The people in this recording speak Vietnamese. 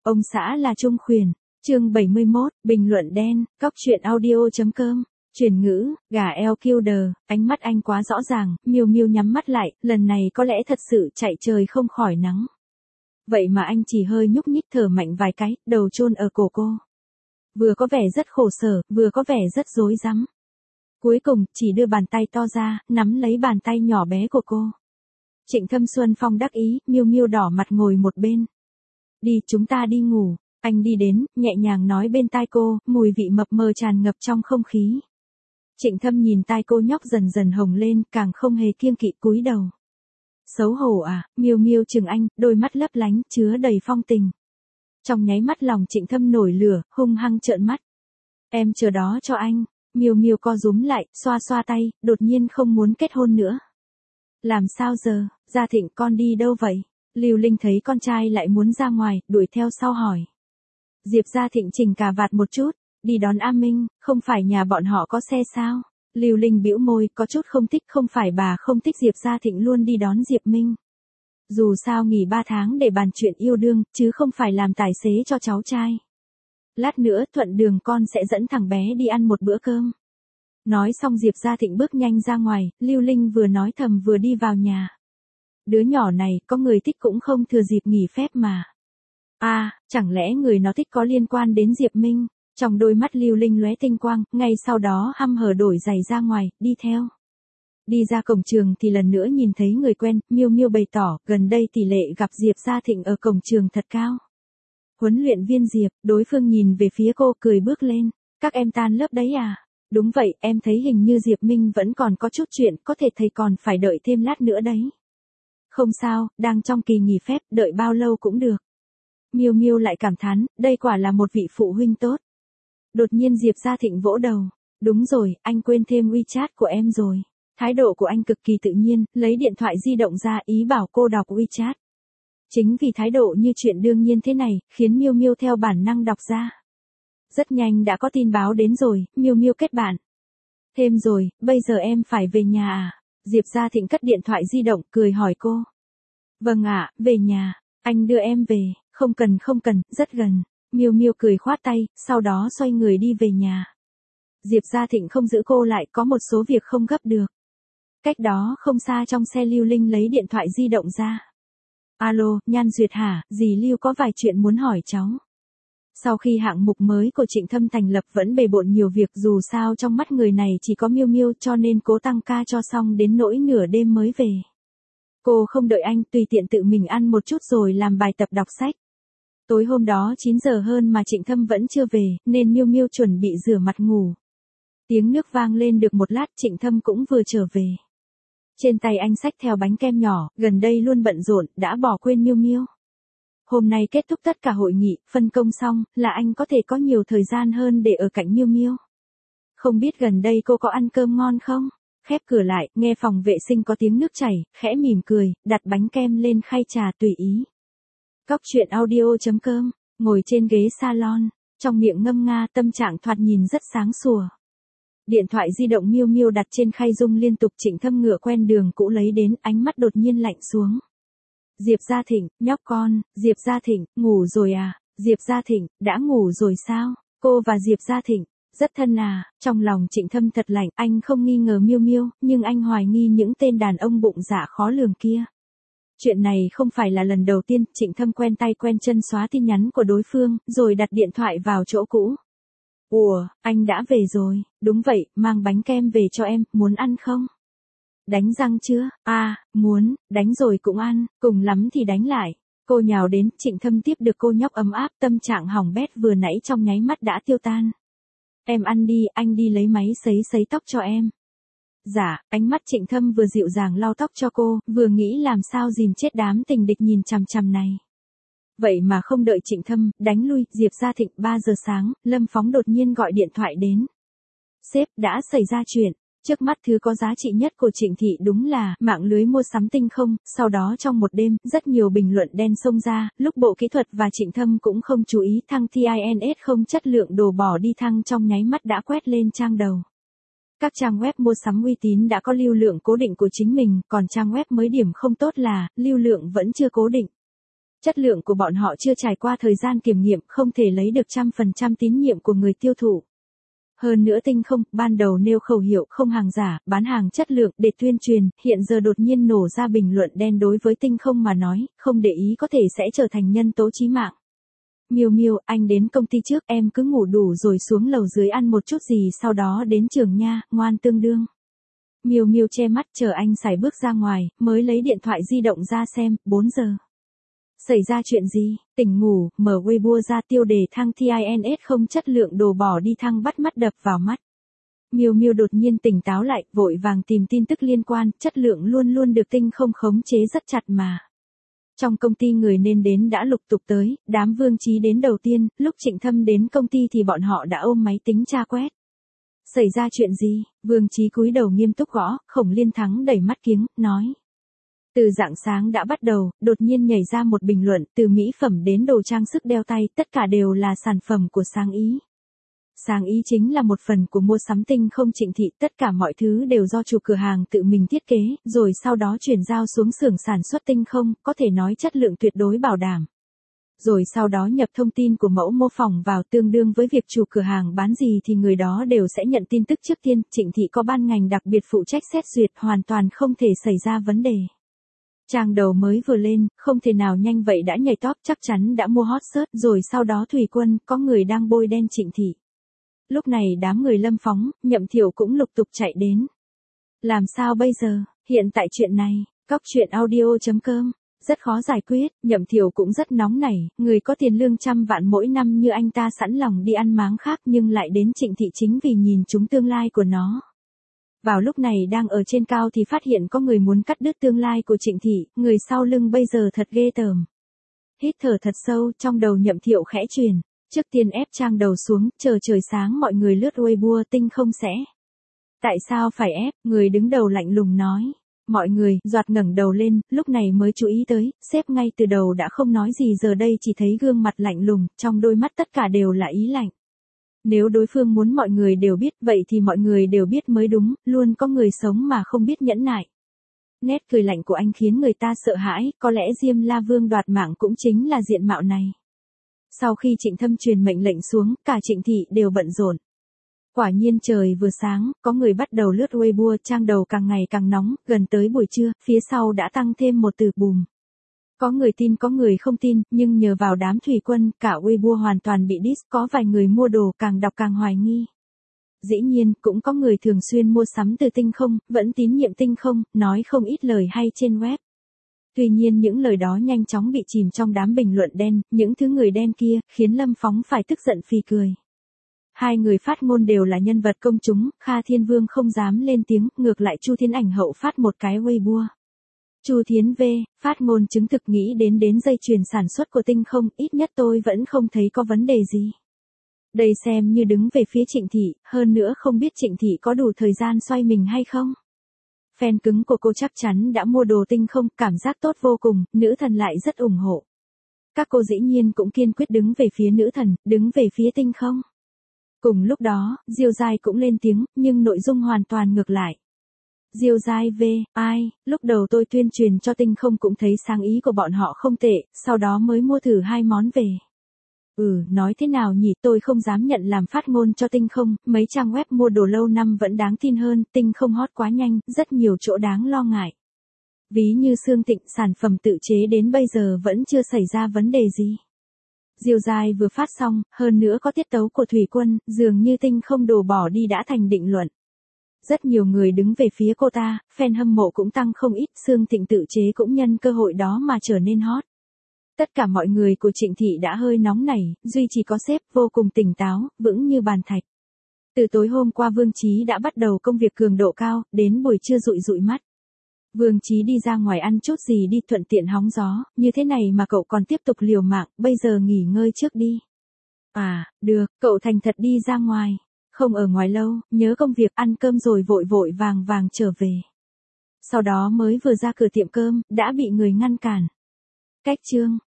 Ông xã là Trung Khuyển. Chương 71, bình luận đen, cóc truyện audio.com. Chuyển ngữ, gà LQD, ánh mắt anh quá rõ ràng, Miêu Miêu nhắm mắt lại, lần này có lẽ thật sự chạy trời không khỏi nắng. Vậy mà anh chỉ hơi nhúc nhích thở mạnh vài cái, đầu chôn ở cổ cô. Vừa có vẻ rất khổ sở, vừa có vẻ rất rối rắm. Cuối cùng, chỉ đưa bàn tay to ra, nắm lấy bàn tay nhỏ bé của cô. Trịnh Thâm Xuân Phong đắc ý, Miêu Miêu đỏ mặt ngồi một bên. Đi, chúng ta đi ngủ. Anh đi đến, nhẹ nhàng nói bên tai cô, mùi vị mập mờ tràn ngập trong không khí. Trịnh Thâm nhìn tai cô nhóc dần dần hồng lên, càng không hề kiêng kỵ cúi đầu. Xấu hổ à? Miêu Miêu chừng anh, đôi mắt lấp lánh, chứa đầy phong tình. Trong nháy mắt lòng Trịnh Thâm nổi lửa, hung hăng trợn mắt. Em chờ đó cho anh. Miêu Miêu co rúm lại, xoa xoa tay, đột nhiên không muốn kết hôn nữa. Làm sao giờ? Gia Thịnh, con đi đâu vậy? Lưu Linh thấy con trai lại muốn ra ngoài, đuổi theo sau hỏi. Diệp Gia Thịnh chỉnh cà vạt một chút, đi đón A Minh, không phải nhà bọn họ có xe sao? Lưu Linh bĩu môi, có chút không thích, không phải bà không thích Diệp Gia Thịnh luôn đi đón Diệp Minh. Dù sao nghỉ 3 tháng để bàn chuyện yêu đương, chứ không phải làm tài xế cho cháu trai. Lát nữa thuận đường con sẽ dẫn thằng bé đi ăn một bữa cơm. Nói xong Diệp Gia Thịnh bước nhanh ra ngoài, Lưu Linh vừa nói thầm vừa đi vào nhà. Đứa nhỏ này, có người thích cũng không thừa dịp nghỉ phép mà. Chẳng lẽ người nó thích có liên quan đến Diệp Minh? Trong đôi mắt Lưu Linh lóe tinh quang, ngay sau đó hăm hở đổi giày ra ngoài, đi theo. Đi ra cổng trường thì lần nữa nhìn thấy người quen, Miêu Miêu bày tỏ, gần đây tỷ lệ gặp Diệp Gia Thịnh ở cổng trường thật cao. Huấn luyện viên Diệp, đối phương nhìn về phía cô cười bước lên. Các em tan lớp đấy à? Đúng vậy, em thấy hình như Diệp Minh vẫn còn có chút chuyện, có thể thầy còn phải đợi thêm lát nữa đấy. Không sao, đang trong kỳ nghỉ phép, đợi bao lâu cũng được. Miêu Miêu lại cảm thán, đây quả là một vị phụ huynh tốt. Đột nhiên Diệp Gia Thịnh vỗ đầu. Đúng rồi, anh quên thêm WeChat của em rồi. Thái độ của anh cực kỳ tự nhiên, lấy điện thoại di động ra ý bảo cô đọc WeChat. Chính vì thái độ như chuyện đương nhiên thế này, khiến Miêu Miêu theo bản năng đọc ra. Rất nhanh đã có tin báo đến rồi, Miêu Miêu kết bạn. Thêm rồi, bây giờ em phải về nhà à? Diệp Gia Thịnh cất điện thoại di động, cười hỏi cô. Vâng ạ, về nhà, anh đưa em về, không cần, rất gần. Miêu Miêu cười khoát tay, sau đó xoay người đi về nhà. Diệp Gia Thịnh không giữ cô lại, có một số việc không gấp được. Cách đó không xa trong xe Lưu Linh lấy điện thoại di động ra. Alo, Nhan Duyệt hả, dì Lưu có vài chuyện muốn hỏi cháu. Sau khi hạng mục mới của Trịnh Thâm thành lập vẫn bề bộn nhiều việc, dù sao trong mắt người này chỉ có Miêu Miêu, cho nên cố tăng ca cho xong đến nỗi nửa đêm mới về. Cô không đợi anh, tùy tiện tự mình ăn một chút rồi làm bài tập đọc sách. Tối hôm đó 9 giờ hơn mà Trịnh Thâm vẫn chưa về, nên Miêu Miêu chuẩn bị rửa mặt ngủ. Tiếng nước vang lên được một lát, Trịnh Thâm cũng vừa trở về. Trên tay anh xách theo bánh kem nhỏ, gần đây luôn bận rộn, đã bỏ quên Miêu Miêu. Hôm nay kết thúc tất cả hội nghị, phân công xong, là anh có thể có nhiều thời gian hơn để ở cạnh Miêu Miêu. Không biết gần đây cô có ăn cơm ngon không? Khép cửa lại, nghe phòng vệ sinh có tiếng nước chảy, khẽ mỉm cười, đặt bánh kem lên khay trà tùy ý. Cóc truyện audio.com, ngồi trên ghế salon, trong miệng ngâm nga, tâm trạng thoạt nhìn rất sáng sủa. Điện thoại di động Miêu Miêu đặt trên khay rung liên tục, Trịnh Thâm ngựa quen đường cũ lấy đến, ánh mắt đột nhiên lạnh xuống. Diệp Gia Thịnh, nhóc con, Diệp Gia Thịnh, ngủ rồi à? Diệp Gia Thịnh, đã ngủ rồi sao? Cô và Diệp Gia Thịnh, rất thân à? Trong lòng Trịnh Thâm thật lạnh, anh không nghi ngờ Miêu Miêu, nhưng anh hoài nghi những tên đàn ông bụng dạ khó lường kia. Chuyện này không phải là lần đầu tiên, Trịnh Thâm quen tay quen chân xóa tin nhắn của đối phương, rồi đặt điện thoại vào chỗ cũ. Ủa, anh đã về rồi, đúng vậy, mang bánh kem về cho em, muốn ăn không? Đánh răng chưa? Muốn, đánh rồi cũng ăn, cùng lắm thì đánh lại. Cô nhào đến, Trịnh Thâm tiếp được cô nhóc ấm áp, tâm trạng hỏng bét vừa nãy trong nháy mắt đã tiêu tan. Em ăn đi, anh đi lấy máy sấy tóc cho em. Dạ, ánh mắt Trịnh Thâm vừa dịu dàng lau tóc cho cô, vừa nghĩ làm sao dìm chết đám tình địch nhìn chằm chằm này. Vậy mà không đợi Trịnh Thâm, đánh lui, Diệp Gia Thịnh 3 giờ sáng, Lâm Phóng đột nhiên gọi điện thoại đến. Sếp, đã xảy ra chuyện. Trước mắt thứ có giá trị nhất của Trịnh Thị đúng là mạng lưới mua sắm tinh không, sau đó trong một đêm, rất nhiều bình luận đen xông ra, lúc Bộ Kỹ thuật và Trịnh Thâm cũng không chú ý, thăng TINS không chất lượng đồ bỏ đi thăng trong nháy mắt đã quét lên trang đầu. Các trang web mua sắm uy tín đã có lưu lượng cố định của chính mình, còn trang web mới điểm không tốt là, lưu lượng vẫn chưa cố định. Chất lượng của bọn họ chưa trải qua thời gian kiểm nghiệm, không thể lấy được 100% tín nhiệm của người tiêu thụ. Hơn nữa Tinh Không, ban đầu nêu khẩu hiệu không hàng giả, bán hàng chất lượng để tuyên truyền, hiện giờ đột nhiên nổ ra bình luận đen đối với Tinh Không mà nói, không để ý có thể sẽ trở thành nhân tố chí mạng. Miêu Miêu, anh đến công ty trước, em cứ ngủ đủ rồi xuống lầu dưới ăn một chút gì sau đó đến trường nha, ngoan tương đương. Miêu Miêu che mắt chờ anh sải bước ra ngoài, mới lấy điện thoại di động ra xem, 4 giờ. Xảy ra chuyện gì? Tỉnh ngủ, mở Weibo ra tiêu đề thăng TINS không chất lượng đồ bỏ đi thăng bắt mắt đập vào mắt. Miêu Miêu đột nhiên tỉnh táo lại, vội vàng tìm tin tức liên quan, chất lượng luôn luôn được Tinh Không khống chế rất chặt mà. Trong công ty người nên đến đã lục tục tới, đám Vương Chí đến đầu tiên, lúc Trịnh Thâm đến công ty thì bọn họ đã ôm máy tính tra quét. Xảy ra chuyện gì? Vương Chí cúi đầu nghiêm túc gõ, Khổng Liên Thắng đẩy mắt kiếng, nói. Từ rạng sáng đã bắt đầu, đột nhiên nhảy ra một bình luận, từ mỹ phẩm đến đồ trang sức đeo tay, tất cả đều là sản phẩm của Sáng Ý. Sáng Ý chính là một phần của mua sắm Tinh Không Trịnh Thị, tất cả mọi thứ đều do chủ cửa hàng tự mình thiết kế, rồi sau đó chuyển giao xuống xưởng sản xuất Tinh Không, có thể nói chất lượng tuyệt đối bảo đảm. Rồi sau đó nhập thông tin của mẫu mô phỏng vào tương đương với việc chủ cửa hàng bán gì thì người đó đều sẽ nhận tin tức trước tiên, Trịnh Thị có ban ngành đặc biệt phụ trách xét duyệt, hoàn toàn không thể xảy ra vấn đề. Trang đầu mới vừa lên, không thể nào nhanh vậy đã nhảy top, chắc chắn đã mua hot search, rồi sau đó Thủy Quân, có người đang bôi đen Trịnh Thị. Lúc này đám người Lâm Phóng, Nhậm Thiệu cũng lục tục chạy đến. Làm sao bây giờ? Hiện tại chuyện này, Cóc Truyện Audio.com, rất khó giải quyết, Nhậm Thiệu cũng rất nóng nảy, người có tiền lương 100 vạn mỗi năm như anh ta sẵn lòng đi ăn máng khác nhưng lại đến Trịnh Thị chính vì nhìn trúng tương lai của nó. Vào lúc này đang ở trên cao thì phát hiện có người muốn cắt đứt tương lai của Trịnh Thị, người sau lưng bây giờ thật ghê tởm. Hít thở thật sâu, trong đầu Nhậm Thiệu khẽ chuyển. Trước tiên ép trang đầu xuống, chờ trời sáng mọi người lướt Weibo Tinh Không sẽ. Tại sao phải ép, người đứng đầu lạnh lùng nói. Mọi người, Doạt ngẩng đầu lên, lúc này mới chú ý tới, sếp ngay từ đầu đã không nói gì giờ đây chỉ thấy gương mặt lạnh lùng, trong đôi mắt tất cả đều là ý lạnh. Nếu đối phương muốn mọi người đều biết, vậy thì mọi người đều biết mới đúng, luôn có người sống mà không biết nhẫn nại. Nét cười lạnh của anh khiến người ta sợ hãi, có lẽ Diêm La Vương đoạt mạng cũng chính là diện mạo này. Sau khi Trịnh Thâm truyền mệnh lệnh xuống, cả Trịnh Thị đều bận rộn. Quả nhiên trời vừa sáng, có người bắt đầu lướt Weibo, trang đầu càng ngày càng nóng, gần tới buổi trưa, phía sau đã tăng thêm một từ bùm. Có người tin có người không tin, nhưng nhờ vào đám Thủy Quân, cả Weibo hoàn toàn bị diss, có vài người mua đồ càng đọc càng hoài nghi. Dĩ nhiên, cũng có người thường xuyên mua sắm từ Tinh Không, vẫn tín nhiệm Tinh Không, nói không ít lời hay trên web. Tuy nhiên những lời đó nhanh chóng bị chìm trong đám bình luận đen, những thứ người đen kia, khiến Lâm Phóng phải tức giận phì cười. Hai người phát ngôn đều là nhân vật công chúng, Kha Thiên Vương không dám lên tiếng, ngược lại Chu Thiên Ảnh Hậu phát một cái Weibo. Chu Thiến V, phát ngôn chứng thực nghĩ đến dây chuyền sản xuất của Tinh Không, ít nhất tôi vẫn không thấy có vấn đề gì. Đây xem như đứng về phía Trịnh Thị, hơn nữa không biết Trịnh Thị có đủ thời gian xoay mình hay không. Fan cứng của cô chắc chắn đã mua đồ Tinh Không, cảm giác tốt vô cùng, nữ thần lại rất ủng hộ. Các cô dĩ nhiên cũng kiên quyết đứng về phía nữ thần, đứng về phía Tinh Không. Cùng lúc đó, Diêu Giai cũng lên tiếng, nhưng nội dung hoàn toàn ngược lại. Diêu Giai V, lúc đầu tôi tuyên truyền cho Tinh Không cũng thấy sáng ý của bọn họ không tệ, sau đó mới mua thử 2 món về. Nói thế nào nhỉ, tôi không dám nhận làm phát ngôn cho Tinh Không, mấy trang web mua đồ lâu năm vẫn đáng tin hơn, Tinh Không hot quá nhanh, rất nhiều chỗ đáng lo ngại. Ví như Sương Tịnh, sản phẩm tự chế đến bây giờ vẫn chưa xảy ra vấn đề gì. Diêu Giai vừa phát xong, hơn nữa có tiết tấu của Thủy Quân, dường như Tinh Không đồ bỏ đi đã thành định luận. Rất nhiều người đứng về phía cô ta, fan hâm mộ cũng tăng không ít, Sương Tịnh tự chế cũng nhân cơ hội đó mà trở nên hot. Tất cả mọi người của Trịnh Thị đã hơi nóng nảy, duy chỉ có sếp vô cùng tỉnh táo, vững như bàn thạch. Từ tối hôm qua Vương Chí đã bắt đầu công việc cường độ cao, đến buổi trưa dụi mắt. Vương Chí đi ra ngoài ăn chút gì đi thuận tiện hóng gió, như thế này mà cậu còn tiếp tục liều mạng, bây giờ nghỉ ngơi trước đi. Được, cậu thành thật đi ra ngoài. Không ở ngoài lâu, nhớ công việc ăn cơm rồi vội vàng trở về. Sau đó mới vừa ra cửa tiệm cơm, đã bị người ngăn cản. Cách chương.